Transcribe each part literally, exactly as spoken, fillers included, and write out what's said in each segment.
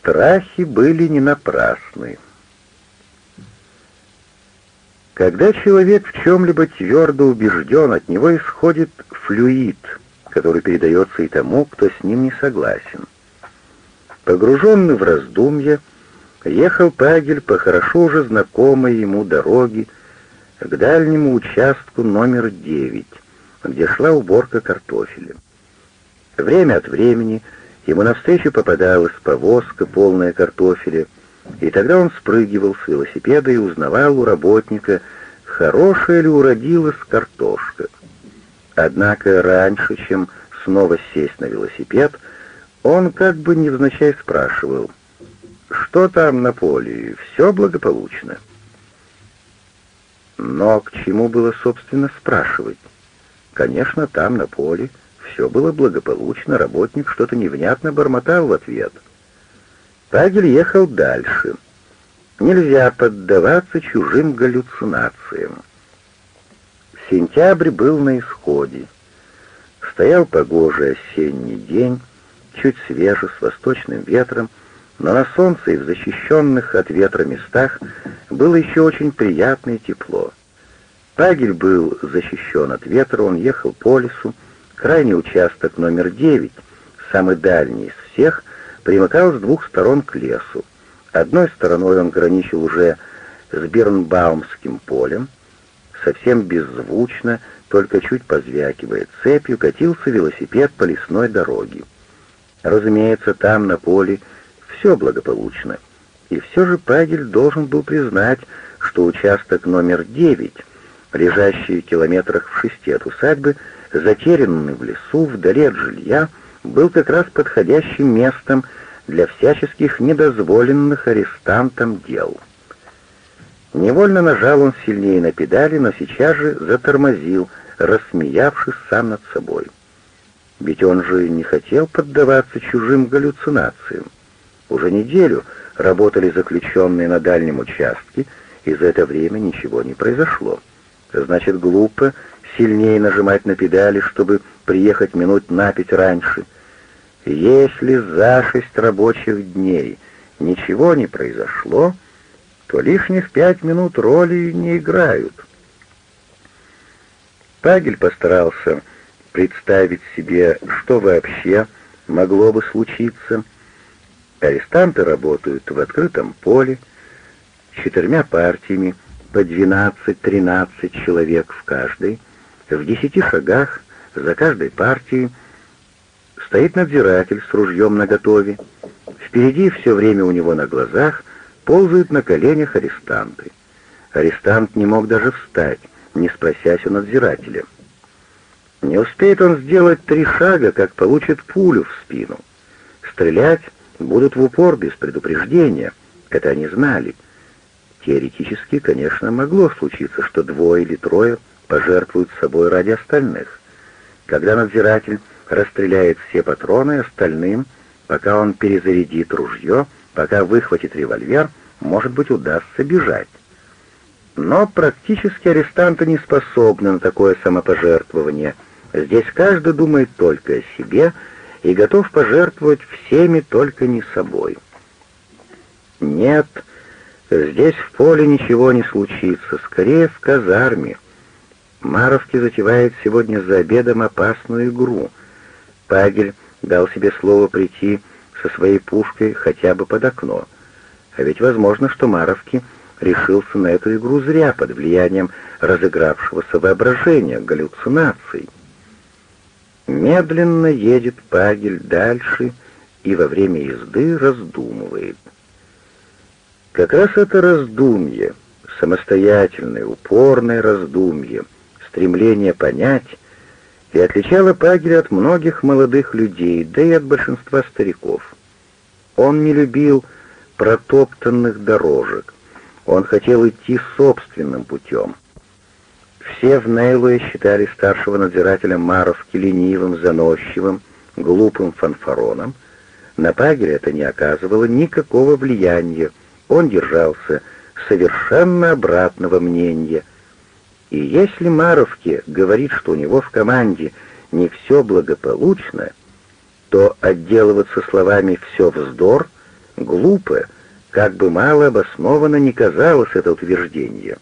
Страхи были не напрасны. Когда человек в чем-либо твердо убежден, от него исходит флюид, который передается и тому, кто с ним не согласен. Погруженный в раздумья, ехал Пагель по хорошо уже знакомой ему дороге к дальнему участку номер девять, где шла уборка картофеля. Время от времени ему навстречу попадалась повозка, полная картофеля, и тогда он спрыгивал с велосипеда и узнавал у работника, хорошая ли уродилась картошка. Однако раньше, чем снова сесть на велосипед, он как бы невзначай спрашивал: «Что там на поле? Все благополучно?» Но к чему было, собственно, спрашивать? Конечно, там, на поле, все было благополучно, работник что-то невнятно бормотал в ответ. Пагель ехал дальше. Нельзя поддаваться чужим галлюцинациям. Сентябрь был на исходе. Стоял погожий осенний день, чуть свежий, с восточным ветром, но на солнце и в защищенных от ветра местах было еще очень приятное тепло. Пагель был защищен от ветра, он ехал по лесу. Крайний участок номер девять, самый дальний из всех, примыкал с двух сторон к лесу. Одной стороной он граничил уже с Бирнбаумским полем. Совсем беззвучно, только чуть позвякивая цепью, катился велосипед по лесной дороге. Разумеется, там, на поле, все благополучно. И все же Пагель должен был признать, что участок номер девять, лежащий в километрах в шести от усадьбы, затерянный в лесу, вдали от жилья, был как раз подходящим местом для всяческих недозволенных арестантам дел. Невольно нажал он сильнее на педали, но сейчас же затормозил, рассмеявшись сам над собой. Ведь он же не хотел поддаваться чужим галлюцинациям. Уже неделю работали заключенные на дальнем участке, и за это время ничего не произошло. Значит, глупо сильнее нажимать на педали, чтобы приехать минут на пять раньше. Если за шесть рабочих дней ничего не произошло, то лишних пять минут роли не играют. Пагель постарался представить себе, что вообще могло бы случиться. Арестанты работают в открытом поле, четырьмя партиями, по двенадцать-тринадцать человек в каждой. В десяти шагах за каждой партией стоит надзиратель с ружьем наготове. Впереди все время у него на глазах ползают на коленях арестанты. Арестант не мог даже встать, не спросясь у надзирателя. Не успеет он сделать три шага, как получит пулю в спину. Стрелять будут в упор без предупреждения. Это они знали. Теоретически, конечно, могло случиться, что двое или трое пожертвуют собой ради остальных. Когда надзиратель расстреляет все патроны, остальным, пока он перезарядит ружье, пока выхватит револьвер, может быть, удастся бежать. Но практически арестанты не способны на такое самопожертвование. Здесь каждый думает только о себе и готов пожертвовать всеми, только не собой. Нет, здесь в поле ничего не случится, скорее в казарме. Маровки затевает сегодня за обедом опасную игру. Пагель дал себе слово прийти со своей пушкой хотя бы под окно. А ведь возможно, что Маровки решился на эту игру зря, под влиянием разыгравшегося воображения, галлюцинаций. Медленно едет Пагель дальше и во время езды раздумывает. Как раз это раздумье, самостоятельное, упорное раздумье, стремление понять, и отличало Пагеля от многих молодых людей, да и от большинства стариков. Он не любил протоптанных дорожек, он хотел идти собственным путем. Все в Нейлуе считали старшего надзирателя Маровки ленивым, заносчивым, глупым фанфароном. На Пагеля это не оказывало никакого влияния, он держался совершенно обратного мнения. И если Маровке говорит, что у него в команде не все благополучно, то отделываться словами «все вздор» Глупо, как бы мало обоснованно ни казалось это утверждение.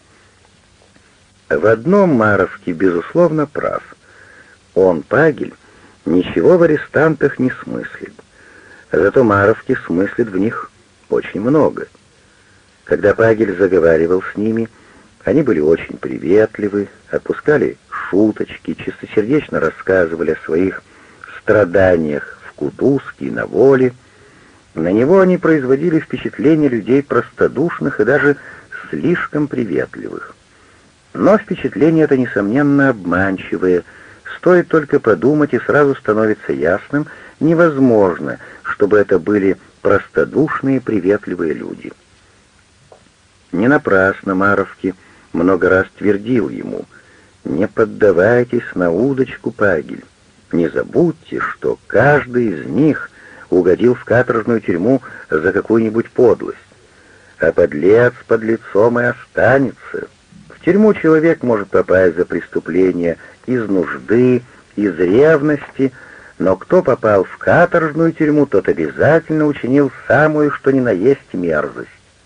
В одном Маровский, безусловно, прав. Он, Пагель, ничего в арестантах не смыслит. Зато Маровский смыслит в них очень много. Когда Пагель заговаривал с ними, они были очень приветливы, отпускали шуточки, чистосердечно рассказывали о своих страданиях в кутузке и на воле. На него они производили впечатление людей простодушных и даже слишком приветливых. Но впечатление это, несомненно, обманчивое. Стоит только подумать, и сразу становится ясным, невозможно, чтобы это были простодушные приветливые люди. Не напрасно Маровский много раз твердил ему: «Не поддавайтесь на удочку, Пагель. Не забудьте, что каждый из них угодил в каторжную тюрьму за какую-нибудь подлость, а подлец подлецом и останется. В тюрьму человек может попасть за преступление из нужды, из ревности, но кто попал в каторжную тюрьму, тот обязательно учинил самую что ни на есть мерзость.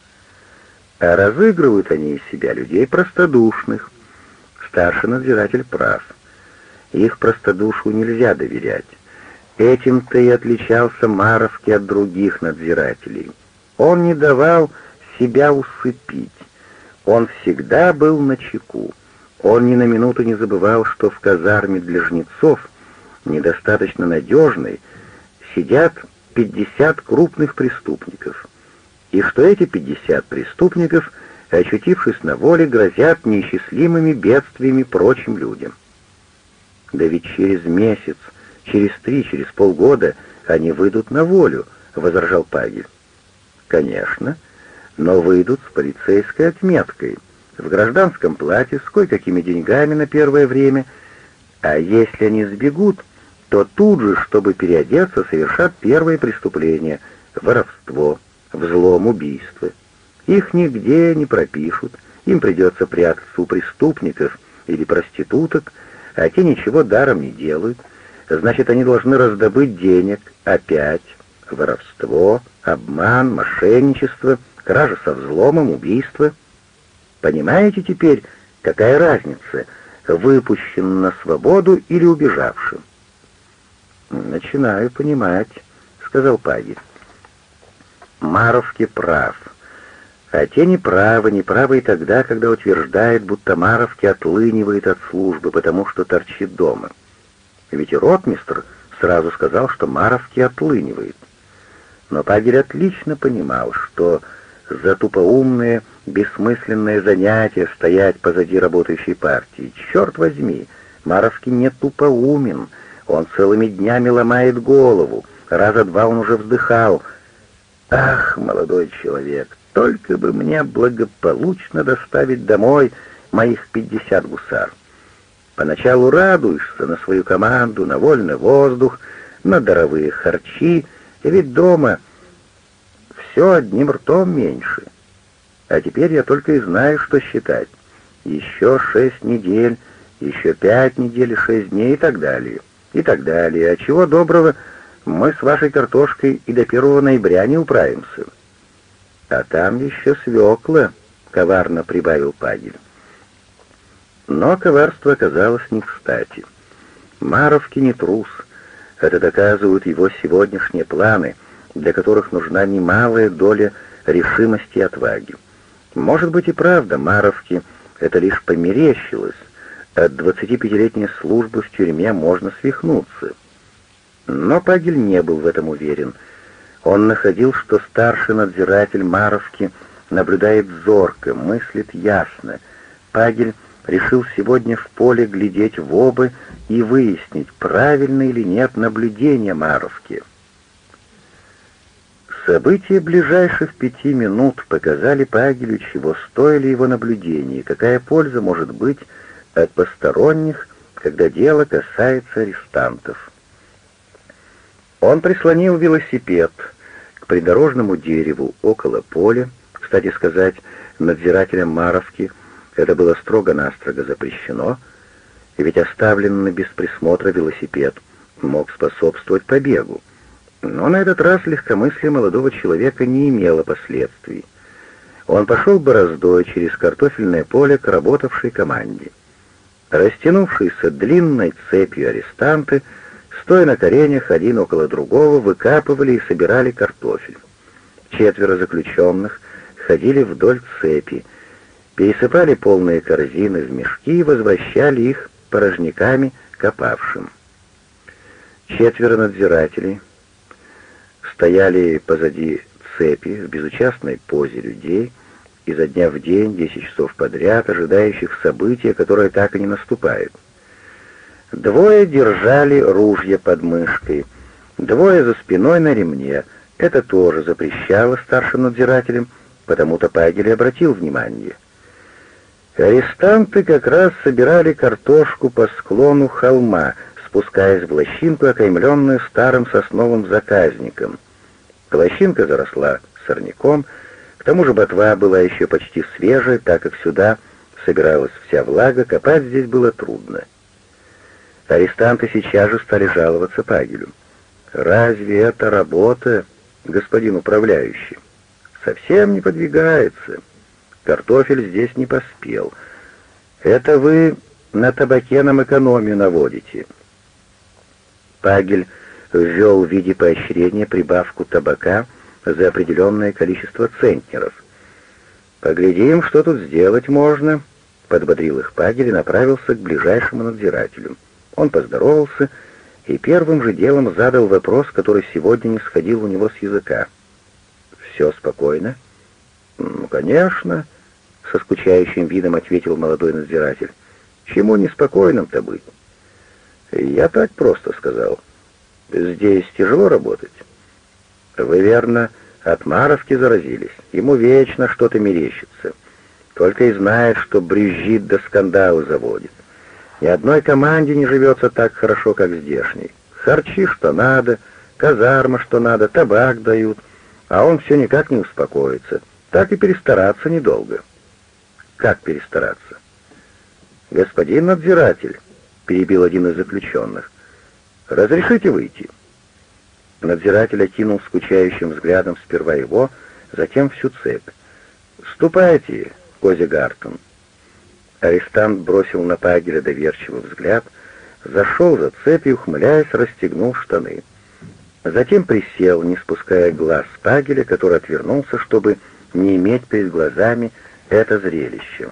А разыгрывают они из себя людей простодушных. Старший надзиратель прав. Их простодушию нельзя доверять. Этим-то и отличался Маровский от других надзирателей. Он не давал себя усыпить. Он всегда был начеку. Он ни на минуту не забывал, что в казарме для жнецов, недостаточно надежной, сидят пятьдесят крупных преступников, и что эти пятьдесят преступников, очутившись на воле, грозят неисчислимыми бедствиями прочим людям. Да ведь через месяц, через три, через полгода они выйдут на волю, — возражал Пагель. Конечно, но выйдут с полицейской отметкой, в гражданском платье, с кое-какими деньгами на первое время, а если они сбегут, то тут же, чтобы переодеться, совершат первое преступление — воровство, взлом, убийство. Их нигде не пропишут, им придется прятаться у преступников или проституток, а те ничего даром не делают, значит, они должны раздобыть денег, опять воровство, обман, мошенничество, кража со взломом, убийство. Понимаете теперь, какая разница, выпущенным на свободу или убежавшим? «Начинаю понимать», — сказал Пагель. Маровский прав. А те не правы, не правы и тогда, когда утверждает, будто Маровский отлынивает от службы, потому что торчит дома. Ведь и ротмистр сразу сказал, что Маровский отлынивает. Но Пагель отлично понимал, что за тупоумные, бессмысленные занятия стоять позади работающей партии. Черт возьми, Маровский не тупоумен, он целыми днями ломает голову, раза два он уже вздыхал: «Ах, молодой человек, только бы мне благополучно доставить домой моих пятьдесят гусар». Поначалу радуешься на свою команду, на вольный воздух, на даровые харчи, ведь дома все одним ртом меньше. А теперь я только и знаю, что считать. Еще шесть недель, еще пять недель, шесть дней и так далее. И так далее. А чего доброго, мы с вашей картошкой и до первого ноября не управимся. А там еще свекла, — коварно прибавил Пагель. Но коварство оказалось не кстати. Маровский не трус. Это доказывают его сегодняшние планы, для которых нужна немалая доля решимости и отваги. Может быть и правда, Маровский это лишь померещилось. От двадцатипятилетней службы в тюрьме можно свихнуться. Но Пагель не был в этом уверен. Он находил, что старший надзиратель Маровский наблюдает зорко, мыслит ясно. Пагель решил сегодня в поле глядеть в оба и выяснить, правильно или нет наблюдение Маровски. События ближайших пяти минут показали Пагелю, чего стоили его наблюдения, какая польза может быть от посторонних, когда дело касается арестантов. Он прислонил велосипед к придорожному дереву около поля. Кстати сказать, надзирателям Маровски это было строго-настрого запрещено, ведь оставленный без присмотра велосипед мог способствовать побегу. Но на этот раз легкомыслие молодого человека не имело последствий. Он пошел бороздой через картофельное поле к работавшей команде. Растянувшиеся длинной цепью арестанты, стоя на коленях один около другого, выкапывали и собирали картофель. Четверо заключенных ходили вдоль цепи, пересыпали полные корзины в мешки и возвращали их порожняками копавшим. Четверо надзирателей стояли позади цепи в безучастной позе людей, изо дня в день, десять часов подряд, ожидающих события, которое так и не наступает. Двое держали ружья под мышкой, двое за спиной на ремне. Это тоже запрещало старшим надзирателям, потому-то Пагель обратил внимание. Арестанты как раз собирали картошку по склону холма, спускаясь в лощинку, окаймленную старым сосновым заказником. Лощинка заросла сорняком, к тому же ботва была еще почти свежая, так как сюда собиралась вся влага, копать здесь было трудно. Арестанты сейчас же стали жаловаться Пагелю. «Разве это работа, господин управляющий? Совсем не подвигается. Картофель здесь не поспел. Это вы на табаке нам экономию наводите». Пагель ввел в виде поощрения прибавку табака за определенное количество центнеров. «Поглядим, что тут сделать можно», — подбодрил их Пагель и направился к ближайшему надзирателю. Он поздоровался и первым же делом задал вопрос, который сегодня не сходил у него с языка. «Все спокойно?» «Ну, конечно», — со скучающим видом ответил молодой надзиратель. «Чему неспокойным-то быть?» «Я так просто сказал. Здесь тяжело работать?» «Вы, верно, от Маровки заразились. Ему вечно что-то мерещится. Только и знает, что брюзжит да скандалы заводит. Ни одной команде не живется так хорошо, как здешней. Харчи, что надо, казарма, что надо, табак дают, а он все никак не успокоится. Так и перестараться недолго». «Как перестараться?» «Господин надзиратель», — перебил один из заключенных, — «разрешите выйти?» Надзиратель окинул скучающим взглядом сперва его, затем всю цепь. «Ступайте, Козигартен». Арестант бросил на Пагеля доверчивый взгляд, зашел за цепь и, ухмыляясь, расстегнул штаны. Затем присел, не спуская глаз с Пагеля, который отвернулся, чтобы не иметь перед глазами это зрелище.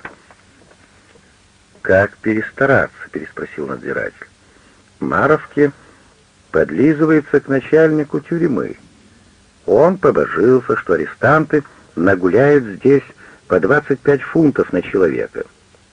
«Как перестараться?» — переспросил надзиратель. «Маровки подлизывается к начальнику тюрьмы. Он побожился, что арестанты нагуляют здесь по двадцать пять фунтов на человека.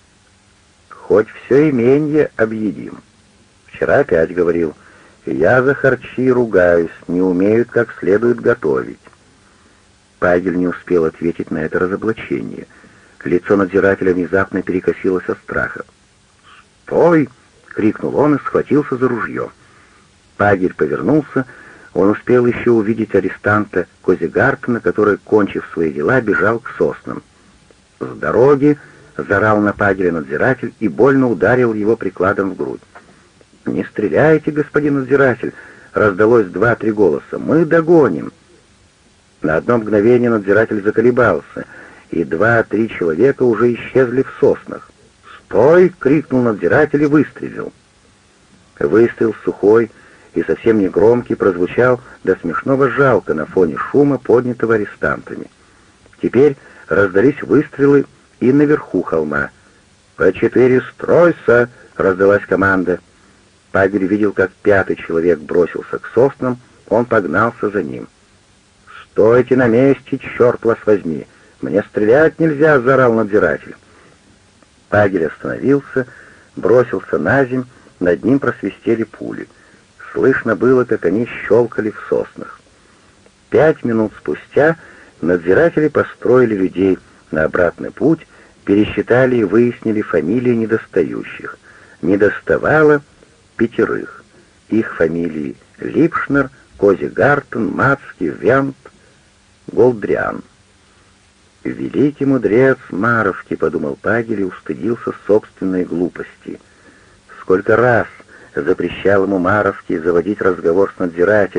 Хоть все именье объедим. Вчера опять говорил, я за харчи ругаюсь, не умеют как следует готовить». Пагель не успел ответить на это разоблачение. Лицо надзирателя внезапно перекосилось от страха. «Стой!» — крикнул он и схватился за ружье. Пагель повернулся, он успел еще увидеть арестанта Козигартена, который, кончив свои дела, бежал к соснам. «С дороги!» — заорал на Пагеля надзиратель и больно ударил его прикладом в грудь. «Не стреляйте, господин надзиратель!» — раздалось два-три голоса. «Мы догоним!» На одно мгновение надзиратель заколебался, и два-три человека уже исчезли в соснах. «Стой!» — крикнул надзиратель и выстрелил. Выстрел сухой и совсем не громкий прозвучал до смешного жалко на фоне шума, поднятого арестантами. Теперь раздались выстрелы и наверху холма. «По четыре стройся!» — раздалась команда. Пагель видел, как пятый человек бросился к соснам, он погнался за ним. «Стойте на месте, черт вас возьми! Мне стрелять нельзя!» — заорал надзиратель. Пагель остановился, бросился на земь, над ним просвистели пули. Слышно было, как они щелкали в соснах. Пять минут спустя надзиратели построили людей на обратный путь, пересчитали и выяснили фамилии недостающих. Недоставало пятерых. Их фамилии Липшнер, Козигартен, Мацкий, Вянт, Голдриан. «Великий мудрец Маровки», — подумал Пагель и устыдился собственной глупости. Сколько раз запрещал ему Маровки заводить разговор с надзирателями,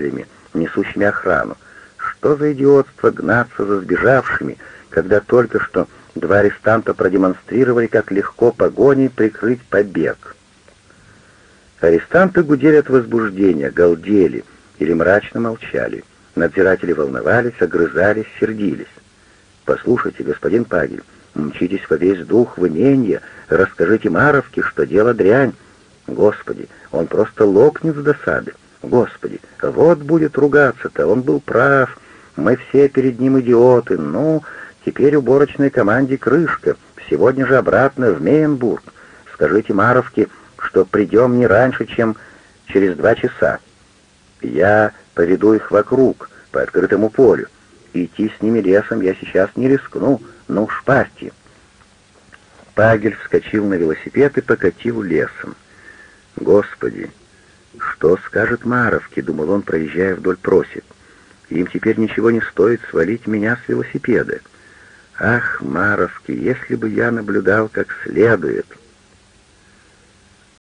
несущими охрану. Что за идиотство гнаться за сбежавшими, когда только что два арестанта продемонстрировали, как легко погоней прикрыть побег? Арестанты гудели от возбуждения, галдели или мрачно молчали. Надзиратели волновались, огрызались, сердились. «Послушайте, господин Пагель, мчитесь во весь дух в имение, расскажите Маровке, что дело дрянь. Господи, он просто лопнет с досады. Господи, вот будет ругаться-то, он был прав. Мы все перед ним идиоты. Ну, теперь уборочной команде крышка. Сегодня же обратно в Мейенбург. Скажите Маровке, что придем не раньше, чем через два часа. Я поведу их вокруг, по открытому полю. Идти с ними лесом я сейчас не рискну. Ну, шпарьте». Пагель вскочил на велосипед и покатил лесом. «Господи, что скажет Маровке?» — думал он, проезжая вдоль просек. «Им теперь ничего не стоит свалить меня с велосипеда. Ах, Маровке, если бы я наблюдал как следует!»